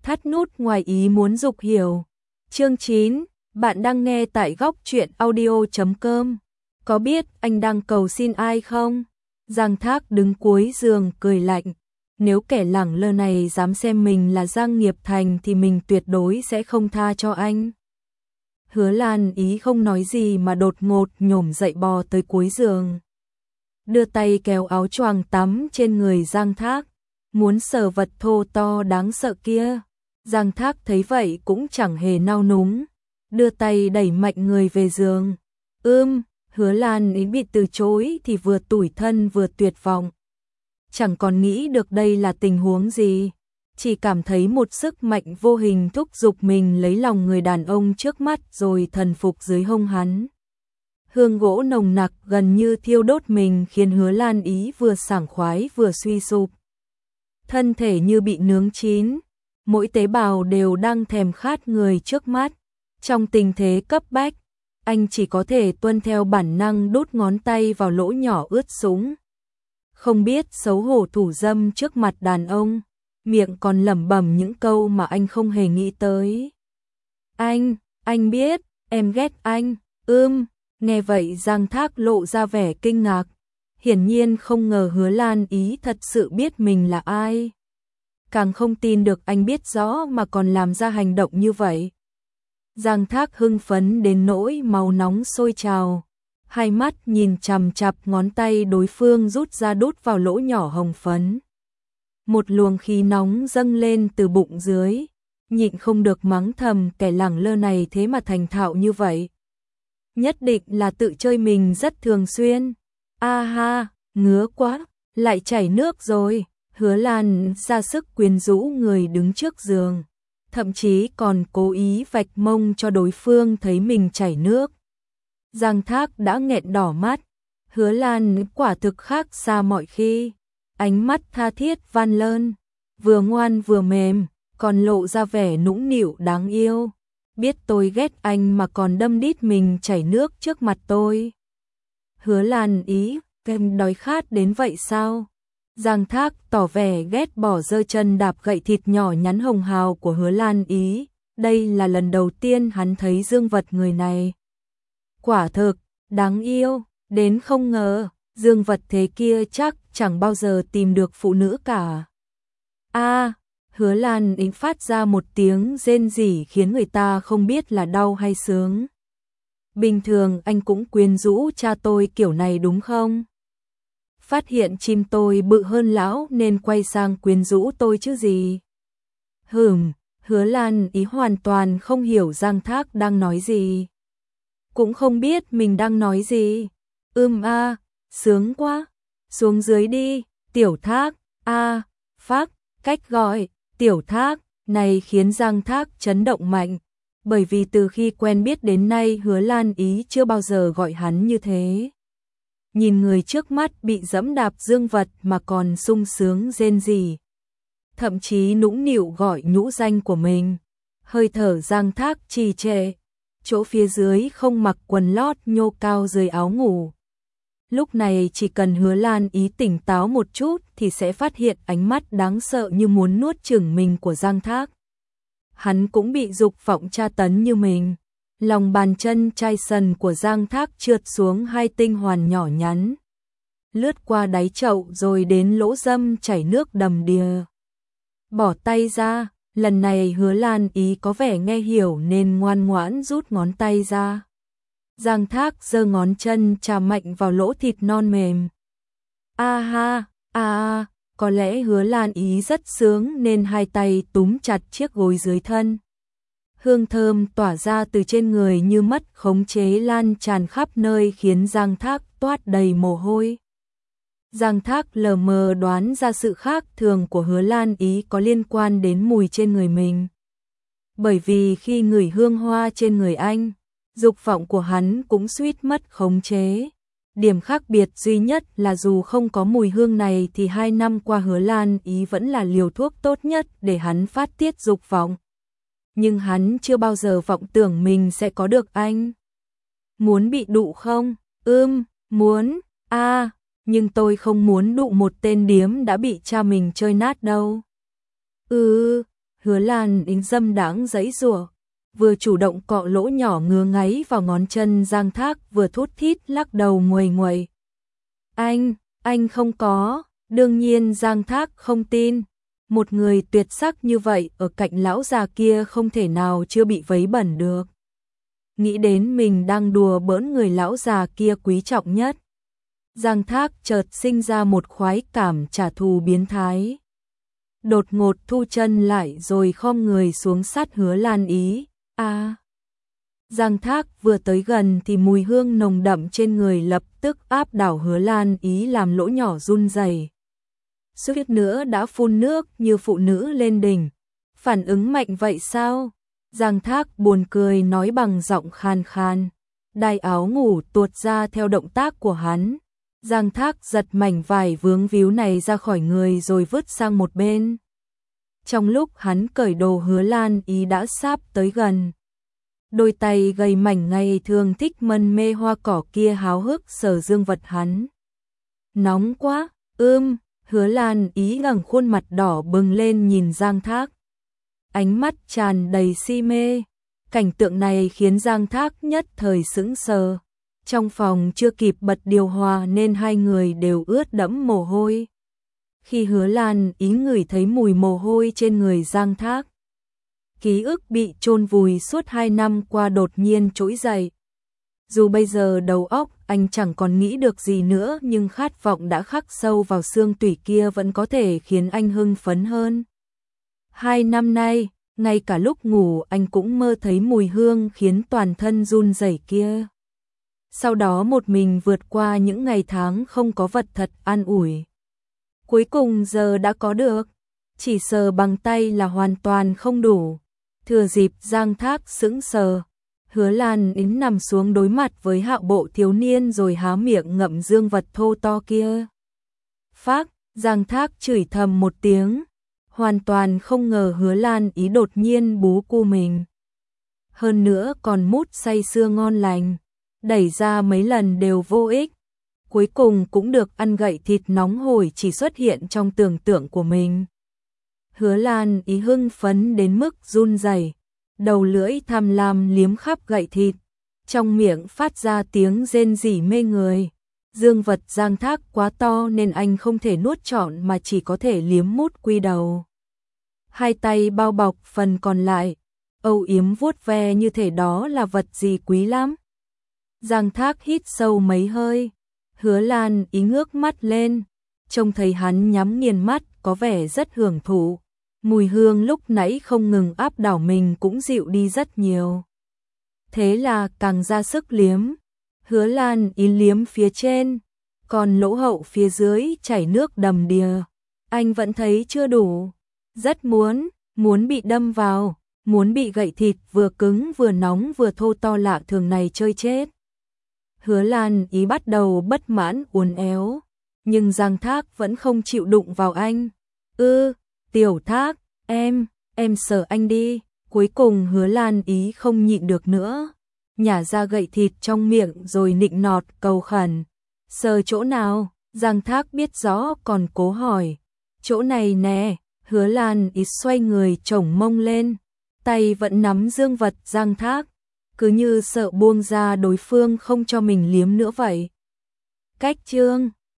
Thắt nút ngoài ý muốn dục hiểu. Chương 9, bạn đang nghe tại góc truyện audio.com. Có biết anh đang cầu xin ai không? Giang Thác đứng cuối giường cười lạnh. Nếu kẻ lẳng lơ này dám xem mình là Giang Nghiệp Thành thì mình tuyệt đối sẽ không tha cho anh. Hứa Lan Ý không nói gì mà đột ngột nhổm dậy bò tới cuối giường. Đưa tay kéo áo choàng tắm trên người Giang Thác, muốn sờ vật thô to đáng sợ kia. Giang Thác thấy vậy cũng chẳng hề nao núng, đưa tay đẩy mạnh người về giường. Hứa Lan Ý bị từ chối thì vừa tủi thân vừa tuyệt vọng. Chẳng còn nghĩ được đây là tình huống gì, chỉ cảm thấy một sức mạnh vô hình thúc giục mình lấy lòng người đàn ông trước mắt rồi thần phục dưới hông hắn. Hương gỗ nồng nặc gần như thiêu đốt mình khiến Hứa Lan Ý vừa sảng khoái vừa suy sụp. Thân thể như bị nướng chín, mỗi tế bào đều đang thèm khát người trước mắt. Trong tình thế cấp bách, anh chỉ có thể tuân theo bản năng đút ngón tay vào lỗ nhỏ ướt sũng. Không biết xấu hổ thủ dâm trước mặt đàn ông, miệng còn lẩm bẩm những câu mà anh không hề nghĩ tới. Anh biết, em ghét anh. Nghe vậy Giang Thác lộ ra vẻ kinh ngạc, hiển nhiên không ngờ Hứa Lan Ý thật sự biết mình là ai. Càng không tin được anh biết rõ mà còn làm ra hành động như vậy. Giang Thác hưng phấn đến nỗi máu nóng sôi trào, hai mắt nhìn chằm chằm ngón tay đối phương rút ra đút vào lỗ nhỏ hồng phấn. Một luồng khí nóng dâng lên từ bụng dưới, nhịn không được mắng thầm kẻ lẳng lơ này thế mà thành thạo như vậy. Nhất định là tự chơi mình rất thường xuyên. A ha, ngứa quá, lại chảy nước rồi. Hứa Lan ra sức quyến rũ người đứng trước giường, thậm chí còn cố ý vạch mông cho đối phương thấy mình chảy nước. Giang Thác đã nghẹn đỏ mắt, Hứa Lan quả thực khác xa mọi khi. Ánh mắt tha thiết van lơn, vừa ngoan vừa mềm, còn lộ ra vẻ nũng nịu đáng yêu. Biết tôi ghét anh mà còn đâm đít mình chảy nước trước mặt tôi. Hứa Lan Ý, em đói khát đến vậy sao? Giang Thác tỏ vẻ ghét bỏ giơ chân đạp gậy thịt nhỏ nhắn hồng hào của Hứa Lan Ý. Đây là lần đầu tiên hắn thấy dương vật người này. Quả thực, đáng yêu, đến không ngờ, dương vật thế kia chắc chẳng bao giờ tìm được phụ nữ cả. Hứa Lan Ý phát ra một tiếng rên rỉ khiến người ta không biết là đau hay sướng. Bình thường anh cũng quyến rũ cha tôi kiểu này đúng không? Phát hiện chim tôi bự hơn lão nên quay sang quyến rũ tôi chứ gì. Hứa Lan Ý hoàn toàn không hiểu Giang Thác đang nói gì. Cũng không biết mình đang nói gì. Sướng quá. Xuống dưới đi, Tiểu Thác. Phác, cách gọi, Tiểu Thác, này khiến Giang Thác chấn động mạnh. Bởi vì từ khi quen biết đến nay Hứa Lan Ý chưa bao giờ gọi hắn như thế. Nhìn người trước mắt bị dẫm đạp dương vật mà còn sung sướng rên rỉ, thậm chí nũng nịu gọi nhũ danh của mình. Hơi thở Giang Thác trì trệ, chỗ phía dưới không mặc quần lót nhô cao dưới áo ngủ. Lúc này chỉ cần Hứa Lan Ý tỉnh táo một chút thì sẽ phát hiện ánh mắt đáng sợ như muốn nuốt chửng mình của Giang Thác. Hắn cũng bị dục vọng tra tấn như mình. Lòng bàn chân chai sần của Giang Thác trượt xuống hai tinh hoàn nhỏ nhắn, lướt qua đáy chậu rồi đến lỗ dâm chảy nước đầm đìa. Bỏ tay ra, lần này Hứa Lan Ý có vẻ nghe hiểu nên ngoan ngoãn rút ngón tay ra. Giang Thác giơ ngón chân chà mạnh vào lỗ thịt non mềm. Có lẽ Hứa Lan Ý rất sướng nên hai tay túm chặt chiếc gối dưới thân. Hương thơm tỏa ra từ trên người như mất khống chế lan tràn khắp nơi khiến Giang Thác toát đầy mồ hôi. Giang Thác lờ mờ đoán ra sự khác thường của Hứa Lan Ý có liên quan đến mùi trên người mình. Bởi vì khi ngửi hương hoa trên người anh, dục vọng của hắn cũng suýt mất khống chế. Điểm khác biệt duy nhất là dù không có mùi hương này thì 2 năm qua Hứa Lan Ý vẫn là liều thuốc tốt nhất để hắn phát tiết dục vọng. Nhưng hắn chưa bao giờ vọng tưởng mình sẽ có được anh. Muốn bị đụ không? Muốn. Nhưng tôi không muốn đụ một tên điếm đã bị cha mình chơi nát đâu. Hứa Lan Yến dâm đãng giãy giụa, vừa chủ động cọ lỗ nhỏ ngứa ngáy vào ngón chân Giang Thác, vừa thút thít lắc đầu nguầy nguầy. Anh không có, đương nhiên Giang Thác không tin. Một người tuyệt sắc như vậy ở cạnh lão già kia không thể nào chưa bị vấy bẩn được. Nghĩ đến mình đang đùa bỡn người lão già kia quý trọng nhất, Giang Thác chợt sinh ra một khoái cảm trả thù biến thái. Đột ngột thu chân lại rồi khom người xuống sát Hứa Lan Ý. Giang Thác vừa tới gần thì mùi hương nồng đậm trên người lập tức áp đảo Hứa Lan Ý, làm lỗ nhỏ run rẩy. Suýt nữa đã phun nước như phụ nữ lên đỉnh. Phản ứng mạnh vậy sao? Giang Thác buồn cười nói bằng giọng khan khan. Đai áo ngủ tuột ra theo động tác của hắn. Giang Thác giật mảnh vải vướng víu này ra khỏi người rồi vứt sang một bên. Trong lúc hắn cởi đồ, Hứa Lan Ý đã sắp tới gần. Đôi tay gầy mảnh ngày thường thích mân mê hoa cỏ kia háo hức sờ dương vật hắn. Nóng quá, Hứa Lan Ý ngẩng khuôn mặt đỏ bừng lên nhìn Giang Thác. Ánh mắt tràn đầy si mê. Cảnh tượng này khiến Giang Thác nhất thời sững sờ. Trong phòng chưa kịp bật điều hòa nên hai người đều ướt đẫm mồ hôi. Khi Hứa Lan Ý ngửi thấy mùi mồ hôi trên người Giang Thác, ký ức bị chôn vùi suốt 2 năm qua đột nhiên trỗi dậy. Dù bây giờ đầu óc anh chẳng còn nghĩ được gì nữa, nhưng khát vọng đã khắc sâu vào xương tủy kia vẫn có thể khiến anh hưng phấn hơn. 2 năm nay, ngay cả lúc ngủ anh cũng mơ thấy mùi hương khiến toàn thân run rẩy kia. Sau đó một mình vượt qua những ngày tháng không có vật thật an ủi. Cuối cùng giờ đã có được, chỉ sờ bằng tay là hoàn toàn không đủ. Thừa dịp Giang Thác sững sờ, Hứa Lan Yến nằm xuống đối mặt với hạo bộ thiếu niên rồi há miệng ngậm dương vật thô to kia. Phác, Giang Thác chửi thầm một tiếng, hoàn toàn không ngờ Hứa Lan Ý đột nhiên bú cu mình. Hơn nữa còn mút say sưa ngon lành, đẩy ra mấy lần đều vô ích. Cuối cùng cũng được ăn gậy thịt nóng hổi chỉ xuất hiện trong tưởng tượng của mình. Hứa Lan Ý hưng phấn đến mức run rẩy, đầu lưỡi tham lam liếm khắp gậy thịt, trong miệng phát ra tiếng rên rỉ mê người. Dương vật Giang Thác quá to nên anh không thể nuốt trọn mà chỉ có thể liếm mút quy đầu. Hai tay bao bọc phần còn lại, âu yếm vuốt ve như thể đó là vật gì quý lắm. Giang Thác hít sâu mấy hơi, Hứa Lan Ý ngước mắt lên, trông thấy hắn nhắm nghiền mắt có vẻ rất hưởng thụ. Mùi hương lúc nãy không ngừng áp đảo mình cũng dịu đi rất nhiều. Thế là càng ra sức liếm. Hứa Lan Ý liếm phía trên, còn lỗ hậu phía dưới chảy nước đầm đìa. Anh vẫn thấy chưa đủ. Rất muốn bị đâm vào, muốn bị gậy thịt vừa cứng vừa nóng vừa thô to lạ thường này chơi chết. Hứa Lan Ý bắt đầu bất mãn uốn éo, nhưng Giang Thác vẫn không chịu đụng vào anh. Tiểu Thác, em sờ anh đi. Cuối cùng Hứa Lan Ý không nhịn được nữa, nhả ra gậy thịt trong miệng rồi nịnh nọt cầu khẩn. Sờ chỗ nào? Giang Thác biết rõ còn cố hỏi. Chỗ này nè. Hứa Lan Ý xoay người chổng mông lên, tay vẫn nắm dương vật Giang Thác, cứ như sợ buông ra đối phương không cho mình liếm nữa vậy. Cách chương